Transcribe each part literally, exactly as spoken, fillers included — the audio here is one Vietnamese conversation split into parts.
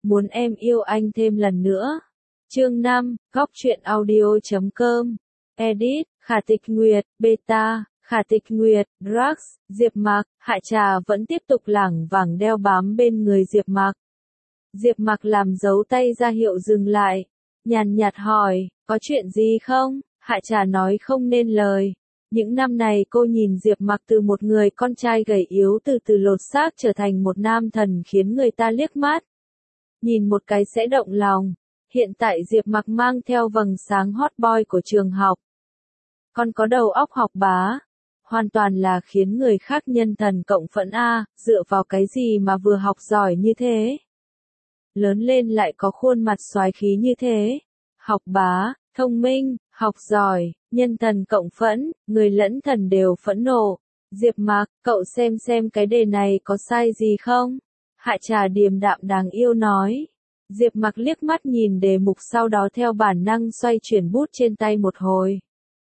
muốn em yêu anh thêm lần nữa. Chương năm, góc truyện audio chấm com. Edit, Khả Tịch Nguyệt, Beta, Khả Tịch Nguyệt, Drax, Diệp Mạc. Hạ Trà vẫn tiếp tục lảng vảng đeo bám bên người Diệp Mạc. Diệp Mạc làm dấu tay ra hiệu dừng lại, nhàn nhạt hỏi, có chuyện gì không? Hạ Trà nói không nên lời. Những năm này cô nhìn Diệp Mạc từ một người con trai gầy yếu từ từ lột xác trở thành một nam thần khiến người ta liếc mắt nhìn một cái sẽ động lòng. Hiện tại Diệp Mạc mang theo vầng sáng hot boy của trường học, còn có đầu óc học bá, hoàn toàn là khiến người khác nhân thần cộng phẫn a, dựa vào cái gì mà vừa học giỏi như thế, lớn lên lại có khuôn mặt soái khí như thế. Học bá, thông minh, học giỏi, nhân thần cộng phẫn, người lẫn thần đều phẫn nộ. Diệp Mạc, cậu xem xem cái đề này có sai gì không? Hạ Trà điềm đạm đáng yêu nói. Diệp Mạc liếc mắt nhìn đề mục sau đó theo bản năng xoay chuyển bút trên tay một hồi.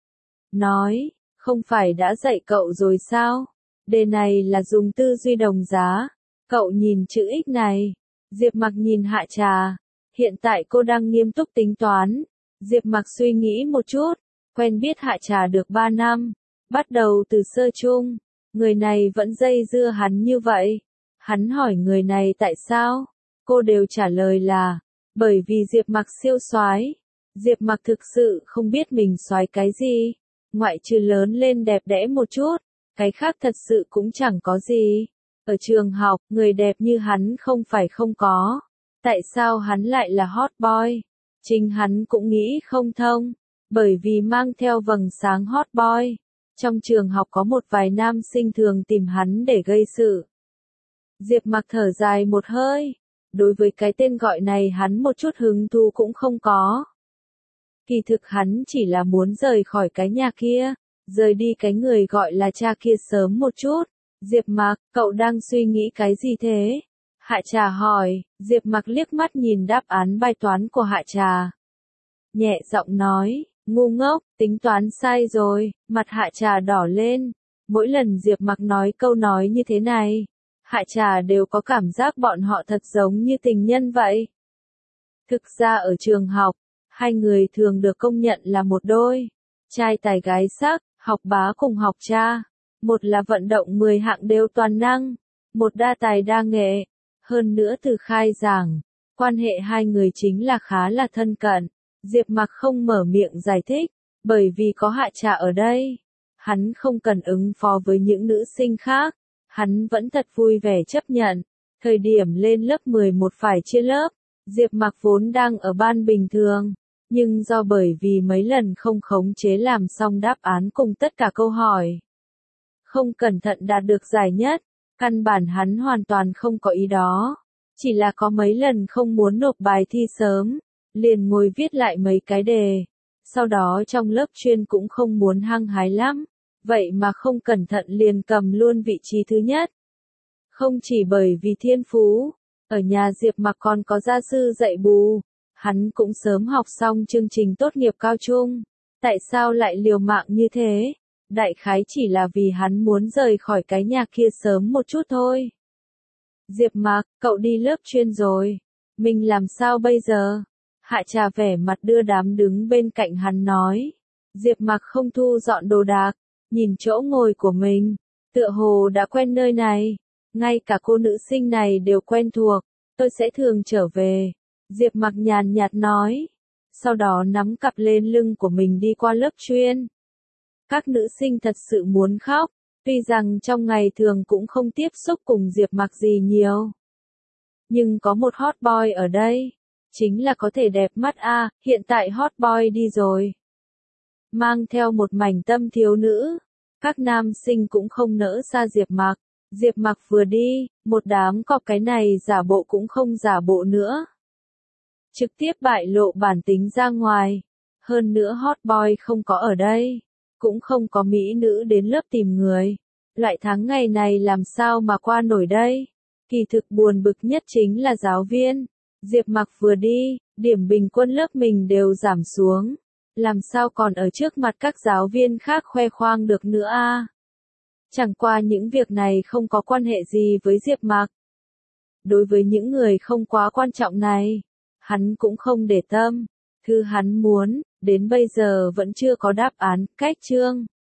Nói, không phải đã dạy cậu rồi sao? Đề này là dùng tư duy đồng giá. Cậu nhìn chữ X này. Diệp Mạc nhìn Hạ Trà. Hiện tại cô đang nghiêm túc tính toán. Diệp Mạc suy nghĩ một chút. Quen biết Hạ Trà được ba năm. Bắt đầu từ sơ chung. Người này vẫn dây dưa hắn như vậy. Hắn hỏi người này tại sao? Cô đều trả lời là, bởi vì Diệp Mạc siêu soái. Diệp Mạc thực sự không biết mình soái cái gì, ngoại trừ lớn lên đẹp đẽ một chút, cái khác thật sự cũng chẳng có gì. Ở trường học, người đẹp như hắn không phải không có. Tại sao hắn lại là hot boy? Chính hắn cũng nghĩ không thông, bởi vì mang theo vầng sáng hot boy. Trong trường học có một vài nam sinh thường tìm hắn để gây sự. Diệp Mạc thở dài một hơi. Đối với cái tên gọi này hắn một chút hứng thú cũng không có. Kỳ thực hắn chỉ là muốn rời khỏi cái nhà kia, rời đi cái người gọi là cha kia sớm một chút. Diệp Mạc, cậu đang suy nghĩ cái gì thế? Hạ Trà hỏi. Diệp Mạc liếc mắt nhìn đáp án bài toán của Hạ Trà, nhẹ giọng nói, ngu ngốc, tính toán sai rồi. Mặt Hạ Trà đỏ lên. Mỗi lần Diệp Mạc nói câu nói như thế này, Hạ Trà đều có cảm giác bọn họ thật giống như tình nhân vậy. Thực ra ở trường học, hai người thường được công nhận là một đôi. Trai tài gái sắc, học bá cùng học cha. Một là vận động mười hạng đều toàn năng, một đa tài đa nghệ. Hơn nữa từ khai giảng, quan hệ hai người chính là khá là thân cận. Diệp Mạc không mở miệng giải thích, bởi vì có Hạ Trà ở đây. Hắn không cần ứng phó với những nữ sinh khác. Hắn vẫn thật vui vẻ chấp nhận. Thời điểm lên lớp mười một phải chia lớp, Diệp Mạc vốn đang ở ban bình thường, nhưng do bởi vì mấy lần không khống chế làm xong đáp án cùng tất cả câu hỏi, không cẩn thận đạt được giải nhất. Căn bản hắn hoàn toàn không có ý đó, chỉ là có mấy lần không muốn nộp bài thi sớm, liền ngồi viết lại mấy cái đề. Sau đó trong lớp chuyên cũng không muốn hăng hái lắm, vậy mà không cẩn thận liền cầm luôn vị trí thứ nhất. Không chỉ bởi vì thiên phú, ở nhà Diệp Mạc còn có gia sư dạy bù, hắn cũng sớm học xong chương trình tốt nghiệp cao trung. Tại sao lại liều mạng như thế? Đại khái chỉ là vì hắn muốn rời khỏi cái nhà kia sớm một chút thôi. Diệp Mạc, cậu đi lớp chuyên rồi, mình làm sao bây giờ? Hạ Trà vẻ mặt đưa đám đứng bên cạnh hắn nói. Diệp Mạc không thu dọn đồ đạc, nhìn chỗ ngồi của mình, tựa hồ đã quen nơi này, ngay cả cô nữ sinh này đều quen thuộc, tôi sẽ thường trở về. Diệp Mạc nhàn nhạt nói, sau đó nắm cặp lên lưng của mình đi qua lớp chuyên. Các nữ sinh thật sự muốn khóc, tuy rằng trong ngày thường cũng không tiếp xúc cùng Diệp Mạc gì nhiều. Nhưng có một hot boy ở đây, chính là có thể đẹp mắt a, à, hiện tại hot boy đi rồi. Mang theo một mảnh tâm thiếu nữ, các nam sinh cũng không nỡ xa Diệp Mạc. Diệp Mạc vừa đi, một đám cọp cái này giả bộ cũng không giả bộ nữa. Trực tiếp bại lộ bản tính ra ngoài. Hơn nữa hot boy không có ở đây, cũng không có mỹ nữ đến lớp tìm người. Loại tháng ngày này làm sao mà qua nổi đây? Kỳ thực buồn bực nhất chính là giáo viên. Diệp Mạc vừa đi, điểm bình quân lớp mình đều giảm xuống. Làm sao còn ở trước mặt các giáo viên khác khoe khoang được nữa a? À? Chẳng qua những việc này không có quan hệ gì với Diệp Mạc. đối với những người không quá quan trọng này, hắn cũng không để tâm. Thứ hắn muốn, đến bây giờ vẫn chưa có đáp án. Cách chương